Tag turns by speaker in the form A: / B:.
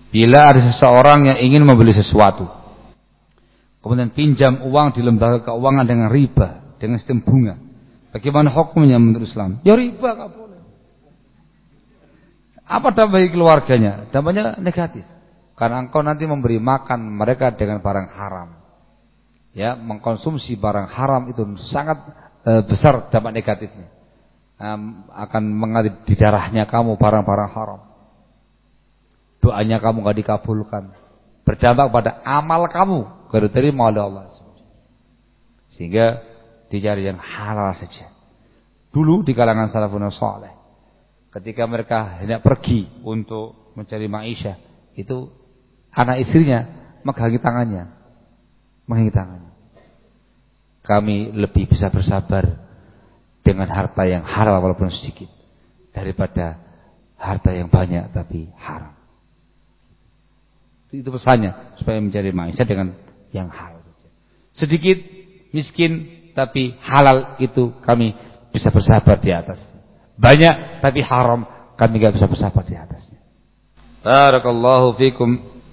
A: Bila ada seseorang yang ingin membeli sesuatu, kemudian pinjam uang di lembaga keuangan dengan riba, dengan sistem bunga, bagaimana hukumnya menurut Islam? Ya riba, nggak boleh. Apa dampak bagi keluarganya? Dampaknya negatif. Karena engkau nanti memberi makan mereka dengan barang haram. Ya, mengkonsumsi barang haram itu sangat besar dampak negatifnya. Akan mengalir di darahnya kamu barang-barang haram. Doanya kamu enggak dikabulkan. Berdampak pada amal kamu enggak diterima oleh Allah. Sehingga dicari yang halal saja. Dulu di kalangan salafun saleh, ketika mereka hendak pergi untuk mencari maisha, itu anak istrinya menghangi tangannya. Kami lebih bisa bersabar dengan harta yang halal walaupun sedikit daripada harta yang banyak tapi haram. Itu pesannya, supaya mencari maisha dengan yang halal saja. Sedikit miskin tapi halal, itu kami bisa bersabar di atas. Banyak tapi haram, kami enggak bisa bersabar di atasnya. Barakallahu fikum.